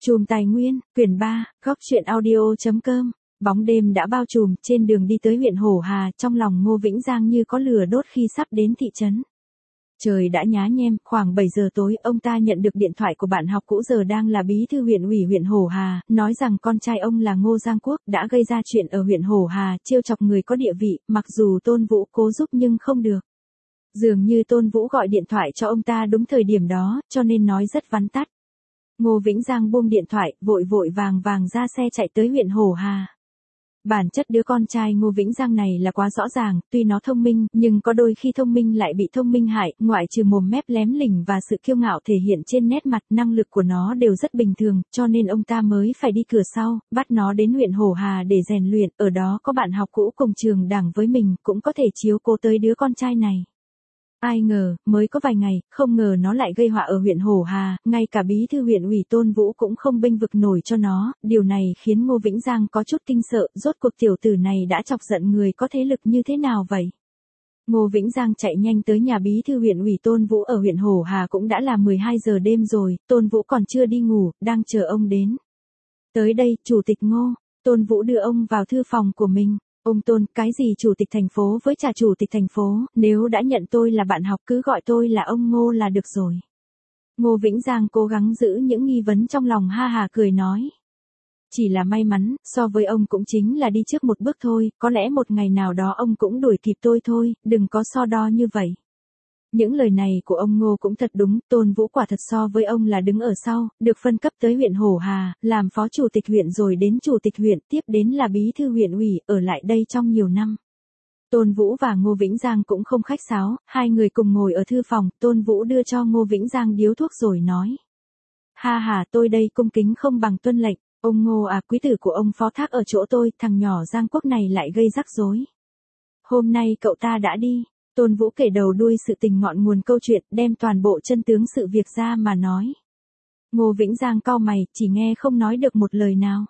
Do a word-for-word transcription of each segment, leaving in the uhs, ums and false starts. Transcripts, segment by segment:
Chùm Tài Nguyên, quyển ba, góc truyện audio.com. Bóng đêm đã bao trùm, trên đường đi tới huyện Hổ Hà, trong lòng Ngô Vĩnh Giang như có lửa đốt khi sắp đến thị trấn. Trời đã nhá nhem, khoảng bảy giờ tối, ông ta nhận được điện thoại của bạn học cũ giờ đang là bí thư huyện ủy huyện Hổ Hà, nói rằng con trai ông là Ngô Giang Quốc đã gây ra chuyện ở huyện Hổ Hà, trêu chọc người có địa vị, mặc dù Tôn Vũ cố giúp nhưng không được. Dường như Tôn Vũ gọi điện thoại cho ông ta đúng thời điểm đó, cho nên nói rất vắn tắt. Ngô Vĩnh Giang buông điện thoại, vội vội vàng vàng ra xe chạy tới huyện Hổ Hà. Bản chất đứa con trai Ngô Vĩnh Giang này là quá rõ ràng, tuy nó thông minh, nhưng có đôi khi thông minh lại bị thông minh hại, ngoại trừ mồm mép lém lỉnh và sự kiêu ngạo thể hiện trên nét mặt, năng lực của nó đều rất bình thường, cho nên ông ta mới phải đi cửa sau, bắt nó đến huyện Hổ Hà để rèn luyện, ở đó có bạn học cũ cùng trường đảng với mình, cũng có thể chiếu cố tới đứa con trai này. Ai ngờ, mới có vài ngày, không ngờ nó lại gây họa ở huyện Hổ Hà, ngay cả bí thư huyện ủy Tôn Vũ cũng không bênh vực nổi cho nó, điều này khiến Ngô Vĩnh Giang có chút kinh sợ, rốt cuộc tiểu tử này đã chọc giận người có thế lực như thế nào vậy? Ngô Vĩnh Giang chạy nhanh tới nhà bí thư huyện ủy Tôn Vũ ở huyện Hổ Hà, cũng đã là mười hai giờ đêm rồi, Tôn Vũ còn chưa đi ngủ, đang chờ ông đến. Tới đây, Chủ tịch Ngô, Tôn Vũ đưa ông vào thư phòng của mình. Ông Tôn, cái gì chủ tịch thành phố với trà chủ tịch thành phố, nếu đã nhận tôi là bạn học cứ gọi tôi là ông Ngô là được rồi. Ngô Vĩnh Giang cố gắng giữ những nghi vấn trong lòng, ha hà cười nói. Chỉ là may mắn, so với ông cũng chính là đi trước một bước thôi, có lẽ một ngày nào đó ông cũng đuổi kịp tôi thôi, đừng có so đo như vậy. Những lời này của ông Ngô cũng thật đúng, Tôn Vũ quả thật so với ông là đứng ở sau, được phân cấp tới huyện Hổ Hà, làm phó chủ tịch huyện rồi đến chủ tịch huyện, tiếp đến là bí thư huyện ủy, ở lại đây trong nhiều năm. Tôn Vũ và Ngô Vĩnh Giang cũng không khách sáo, hai người cùng ngồi ở thư phòng, Tôn Vũ đưa cho Ngô Vĩnh Giang điếu thuốc rồi nói. Ha ha, tôi đây cung kính không bằng tuân lệnh, ông Ngô à, quý tử của ông phó thác ở chỗ tôi, thằng nhỏ Giang Quốc này lại gây rắc rối. Hôm nay cậu ta đã đi. Tôn Vũ kể đầu đuôi sự tình ngọn nguồn câu chuyện, đem toàn bộ chân tướng sự việc ra mà nói. Ngô Vĩnh Giang cau mày, chỉ nghe không nói được một lời nào.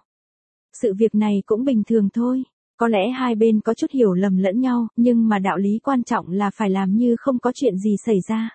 Sự việc này cũng bình thường thôi, có lẽ hai bên có chút hiểu lầm lẫn nhau, nhưng mà đạo lý quan trọng là phải làm như không có chuyện gì xảy ra.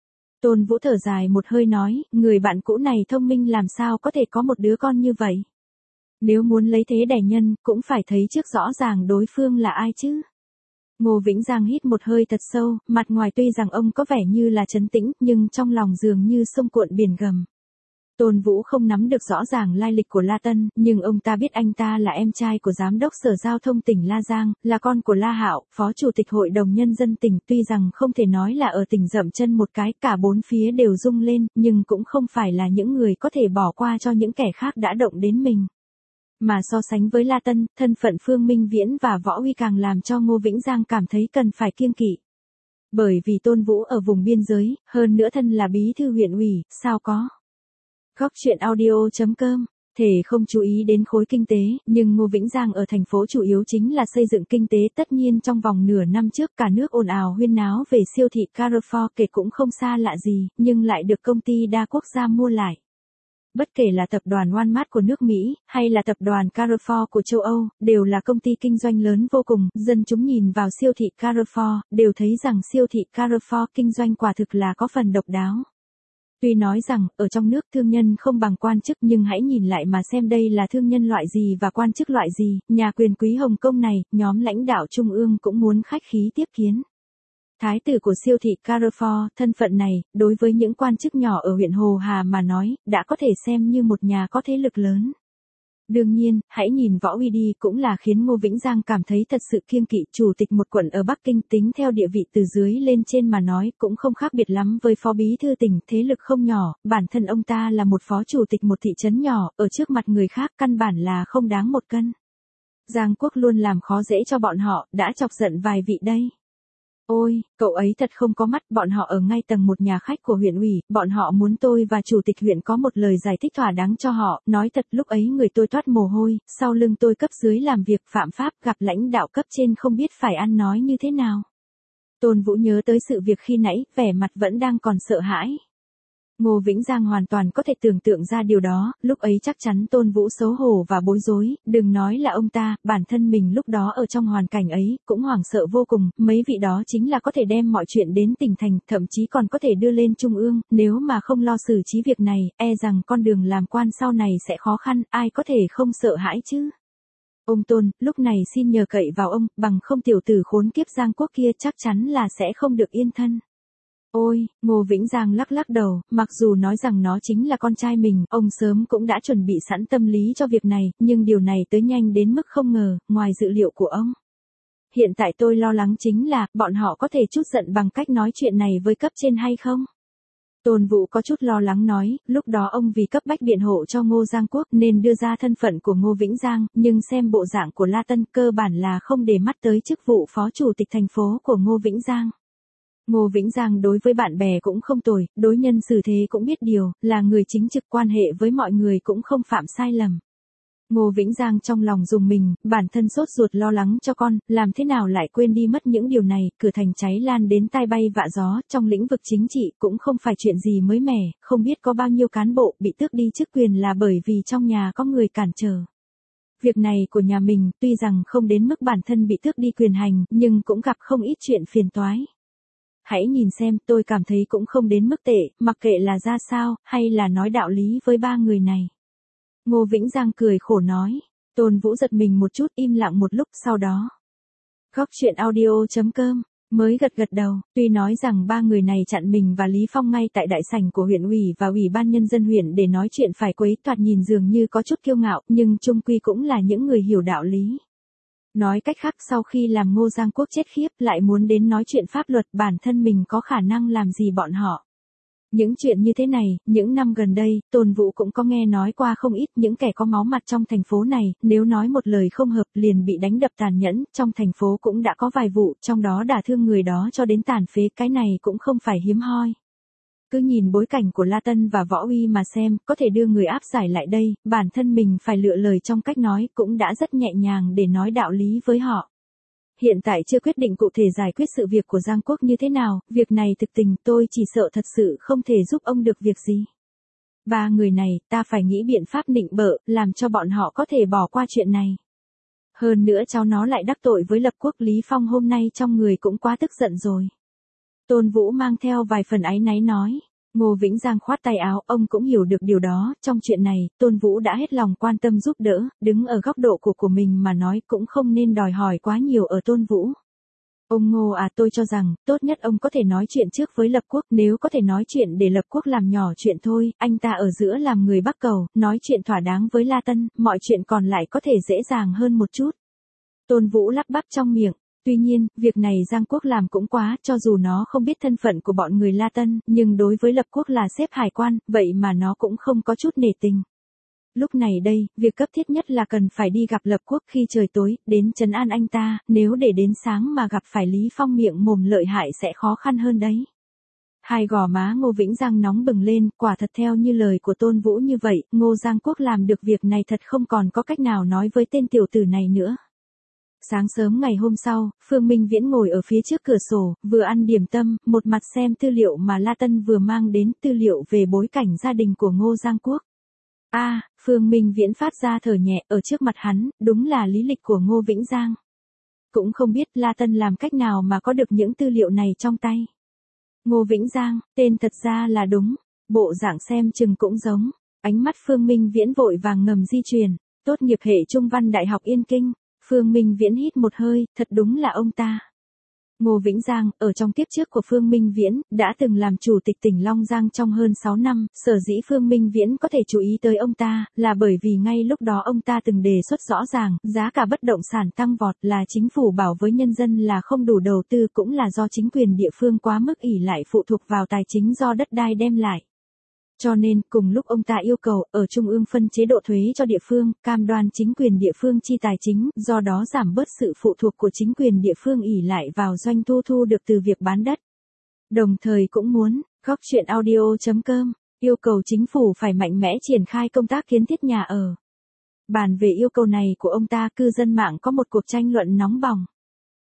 Tôn Vũ thở dài một hơi nói, người bạn cũ này thông minh làm sao có thể có một đứa con như vậy. Nếu muốn lấy thế đẻ nhân, cũng phải thấy trước rõ ràng đối phương là ai chứ. Ngô Vĩnh Giang hít một hơi thật sâu, mặt ngoài tuy rằng ông có vẻ như là trấn tĩnh, nhưng trong lòng dường như sông cuộn biển gầm. Tôn Vũ không nắm được rõ ràng lai lịch của La Tân, nhưng ông ta biết anh ta là em trai của giám đốc sở giao thông tỉnh La Giang, là con của La Hạo, phó chủ tịch hội đồng nhân dân tỉnh, tuy rằng không thể nói là ở tỉnh dậm chân một cái, cả bốn phía đều rung lên, nhưng cũng không phải là những người có thể bỏ qua cho những kẻ khác đã động đến mình. Mà so sánh với La Tân, thân phận Phương Minh Viễn và Võ Huy càng làm cho Ngô Vĩnh Giang cảm thấy cần phải kiêng kỵ. Bởi vì Tôn Vũ ở vùng biên giới, hơn nữa thân là bí thư huyện ủy, sao có. Góc truyện audio.com, thể không chú ý đến khối kinh tế, nhưng Ngô Vĩnh Giang ở thành phố chủ yếu chính là xây dựng kinh tế, tất nhiên trong vòng nửa năm trước cả nước ồn ào huyên náo về siêu thị Carrefour, kể cũng không xa lạ gì, nhưng lại được công ty đa quốc gia mua lại. Bất kể là tập đoàn Walmart của nước Mỹ, hay là tập đoàn Carrefour của châu Âu, đều là công ty kinh doanh lớn vô cùng, dân chúng nhìn vào siêu thị Carrefour, đều thấy rằng siêu thị Carrefour kinh doanh quả thực là có phần độc đáo. Tuy nói rằng, ở trong nước thương nhân không bằng quan chức, nhưng hãy nhìn lại mà xem đây là thương nhân loại gì và quan chức loại gì, nhà quyền quý Hồng Kông này, nhóm lãnh đạo trung ương cũng muốn khách khí tiếp kiến. Thái tử của siêu thị Carrefour, thân phận này, đối với những quan chức nhỏ ở huyện Hổ Hà mà nói, đã có thể xem như một nhà có thế lực lớn. Đương nhiên, hãy nhìn Võ Huy đi cũng là khiến Ngô Vĩnh Giang cảm thấy thật sự kiêng kỵ, chủ tịch một quận ở Bắc Kinh, tính theo địa vị từ dưới lên trên mà nói cũng không khác biệt lắm với phó bí thư tỉnh, thế lực không nhỏ, bản thân ông ta là một phó chủ tịch một thị trấn nhỏ, ở trước mặt người khác căn bản là không đáng một cân. Giang Quốc luôn làm khó dễ cho bọn họ, đã chọc giận vài vị đây. Ôi, cậu ấy thật không có mắt, bọn họ ở ngay tầng một nhà khách của huyện ủy, bọn họ muốn tôi và chủ tịch huyện có một lời giải thích thỏa đáng cho họ, nói thật lúc ấy người tôi toát mồ hôi, sau lưng tôi cấp dưới làm việc phạm pháp, gặp lãnh đạo cấp trên không biết phải ăn nói như thế nào. Tôn Vũ nhớ tới sự việc khi nãy, vẻ mặt vẫn đang còn sợ hãi. Ngô Vĩnh Giang hoàn toàn có thể tưởng tượng ra điều đó, lúc ấy chắc chắn Tôn Vũ xấu hổ và bối rối, đừng nói là ông ta, bản thân mình lúc đó ở trong hoàn cảnh ấy, cũng hoảng sợ vô cùng, mấy vị đó chính là có thể đem mọi chuyện đến tỉnh thành, thậm chí còn có thể đưa lên trung ương, nếu mà không lo xử trí việc này, e rằng con đường làm quan sau này sẽ khó khăn, ai có thể không sợ hãi chứ. Ông Tôn, lúc này xin nhờ cậy vào ông, bằng không tiểu tử khốn kiếp Giang Quốc kia chắc chắn là sẽ không được yên thân. Ôi, Ngô Vĩnh Giang lắc lắc đầu, mặc dù nói rằng nó chính là con trai mình, ông sớm cũng đã chuẩn bị sẵn tâm lý cho việc này, nhưng điều này tới nhanh đến mức không ngờ, ngoài dự liệu của ông. Hiện tại tôi lo lắng chính là, bọn họ có thể chút giận bằng cách nói chuyện này với cấp trên hay không? Tôn Vũ có chút lo lắng nói, lúc đó ông vì cấp bách biện hộ cho Ngô Giang Quốc nên đưa ra thân phận của Ngô Vĩnh Giang, nhưng xem bộ dạng của La Tân cơ bản là không để mắt tới chức vụ phó chủ tịch thành phố của Ngô Vĩnh Giang. Ngô Vĩnh Giang đối với bạn bè cũng không tồi, đối nhân xử thế cũng biết điều, là người chính trực quan hệ với mọi người cũng không phạm sai lầm. Ngô Vĩnh Giang trong lòng dùng mình, bản thân sốt ruột lo lắng cho con, làm thế nào lại quên đi mất những điều này, cửa thành cháy lan đến tai bay vạ gió, trong lĩnh vực chính trị cũng không phải chuyện gì mới mẻ, không biết có bao nhiêu cán bộ bị tước đi chức quyền là bởi vì trong nhà có người cản trở. Việc này của nhà mình tuy rằng không đến mức bản thân bị tước đi quyền hành, nhưng cũng gặp không ít chuyện phiền toái. Hãy nhìn xem, tôi cảm thấy cũng không đến mức tệ, mặc kệ là ra sao, hay là nói đạo lý với ba người này. Ngô Vĩnh Giang cười khổ nói. Tôn Vũ giật mình một chút, im lặng một lúc, sau đó. Góc chuyện audio chấm com mới gật gật đầu, tuy nói rằng ba người này chặn mình và Lý Phong ngay tại đại sảnh của huyện ủy và ủy ban nhân dân huyện để nói chuyện phải quấy, thoạt nhìn dường như có chút kiêu ngạo, nhưng chung quy cũng là những người hiểu đạo lý. Nói cách khác, sau khi làm Ngô Giang Quốc chết khiếp lại muốn đến nói chuyện pháp luật, bản thân mình có khả năng làm gì bọn họ. Những chuyện như thế này, những năm gần đây, Tôn Vũ cũng có nghe nói qua không ít, những kẻ có máu mặt trong thành phố này, nếu nói một lời không hợp liền bị đánh đập tàn nhẫn, trong thành phố cũng đã có vài vụ, trong đó đả thương người đó cho đến tàn phế, cái này cũng không phải hiếm hoi. Cứ nhìn bối cảnh của La Tân và Võ Uy mà xem, có thể đưa người áp giải lại đây, bản thân mình phải lựa lời trong cách nói, cũng đã rất nhẹ nhàng để nói đạo lý với họ. Hiện tại chưa quyết định cụ thể giải quyết sự việc của Giang Quốc như thế nào, việc này thực tình tôi chỉ sợ thật sự không thể giúp ông được việc gì. Ba người này, ta phải nghĩ biện pháp nịnh bợ, làm cho bọn họ có thể bỏ qua chuyện này. Hơn nữa cháu nó lại đắc tội với Lập Quốc, Lý Phong hôm nay trong người cũng quá tức giận rồi. Tôn Vũ mang theo vài phần áy náy nói. Ngô Vĩnh Giang khoát tay áo, ông cũng hiểu được điều đó, trong chuyện này, Tôn Vũ đã hết lòng quan tâm giúp đỡ, đứng ở góc độ của của mình mà nói cũng không nên đòi hỏi quá nhiều ở Tôn Vũ. Ông Ngô à, tôi cho rằng, tốt nhất ông có thể nói chuyện trước với Lập Quốc, nếu có thể nói chuyện để Lập Quốc làm nhỏ chuyện thôi, anh ta ở giữa làm người Bắc Cầu, nói chuyện thỏa đáng với La Tân, mọi chuyện còn lại có thể dễ dàng hơn một chút. Tôn Vũ lắp bắp trong miệng. Tuy nhiên, việc này Giang Quốc làm cũng quá, cho dù nó không biết thân phận của bọn người La Tân, nhưng đối với Lập Quốc là xếp hải quan, vậy mà nó cũng không có chút nể tình. Lúc này đây, việc cấp thiết nhất là cần phải đi gặp Lập Quốc khi trời tối, đến trấn an anh ta, nếu để đến sáng mà gặp phải Lý Phong miệng mồm lợi hại sẽ khó khăn hơn đấy. Hai gò má Ngô Vĩnh Giang nóng bừng lên, quả thật theo như lời của Tôn Vũ như vậy, Ngô Giang Quốc làm được việc này thật không còn có cách nào nói với tên tiểu tử này nữa. Sáng sớm ngày hôm sau, Phương Minh Viễn ngồi ở phía trước cửa sổ, vừa ăn điểm tâm, một mặt xem tư liệu mà La Tân vừa mang đến, tư liệu về bối cảnh gia đình của Ngô Giang Quốc. A, à, Phương Minh Viễn phát ra thở nhẹ, ở trước mặt hắn, đúng là lý lịch của Ngô Vĩnh Giang. Cũng không biết La Tân làm cách nào mà có được những tư liệu này trong tay. Ngô Vĩnh Giang, tên thật ra là đúng, bộ dạng xem chừng cũng giống, ánh mắt Phương Minh Viễn vội vàng ngầm di chuyển, tốt nghiệp hệ Trung văn Đại học Yên Kinh. Phương Minh Viễn hít một hơi, thật đúng là ông ta. Ngô Vĩnh Giang, ở trong kiếp trước của Phương Minh Viễn, đã từng làm chủ tịch tỉnh Long Giang trong hơn sáu năm, sở dĩ Phương Minh Viễn có thể chú ý tới ông ta, là bởi vì ngay lúc đó ông ta từng đề xuất rõ ràng, giá cả bất động sản tăng vọt là chính phủ bảo với nhân dân là không đủ đầu tư, cũng là do chính quyền địa phương quá mức ỷ lại phụ thuộc vào tài chính do đất đai đem lại. Cho nên, cùng lúc ông ta yêu cầu, ở Trung ương phân chế độ thuế cho địa phương, cam đoan chính quyền địa phương chi tài chính, do đó giảm bớt sự phụ thuộc của chính quyền địa phương ỷ lại vào doanh thu thu được từ việc bán đất. Đồng thời cũng muốn, góc chuyện audio chấm com, yêu cầu chính phủ phải mạnh mẽ triển khai công tác kiến thiết nhà ở. Bàn về yêu cầu này của ông ta, cư dân mạng có một cuộc tranh luận nóng bỏng.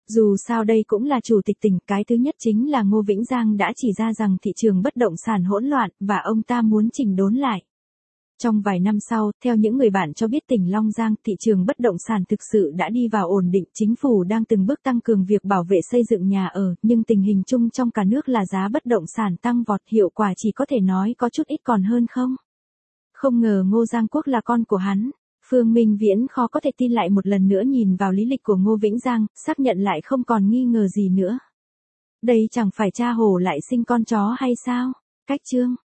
Dù sao đây cũng là chủ tịch tỉnh, cái thứ nhất chính là Ngô Vĩnh Giang đã chỉ ra rằng thị trường bất động sản hỗn loạn, và ông ta muốn chỉnh đốn lại. Trong vài năm sau, theo những người bạn cho biết tỉnh Long Giang, thị trường bất động sản thực sự đã đi vào ổn định, chính phủ đang từng bước tăng cường việc bảo vệ xây dựng nhà ở, nhưng tình hình chung trong cả nước là giá bất động sản tăng vọt, hiệu quả chỉ có thể nói có chút ít còn hơn không. Không ngờ Ngô Giang Quốc là con của hắn. Phương Minh Viễn khó có thể tin lại, một lần nữa nhìn vào lý lịch của Ngô Vĩnh Giang, xác nhận lại không còn nghi ngờ gì nữa. Đây chẳng phải cha hổ lại sinh con chó hay sao? Cách chương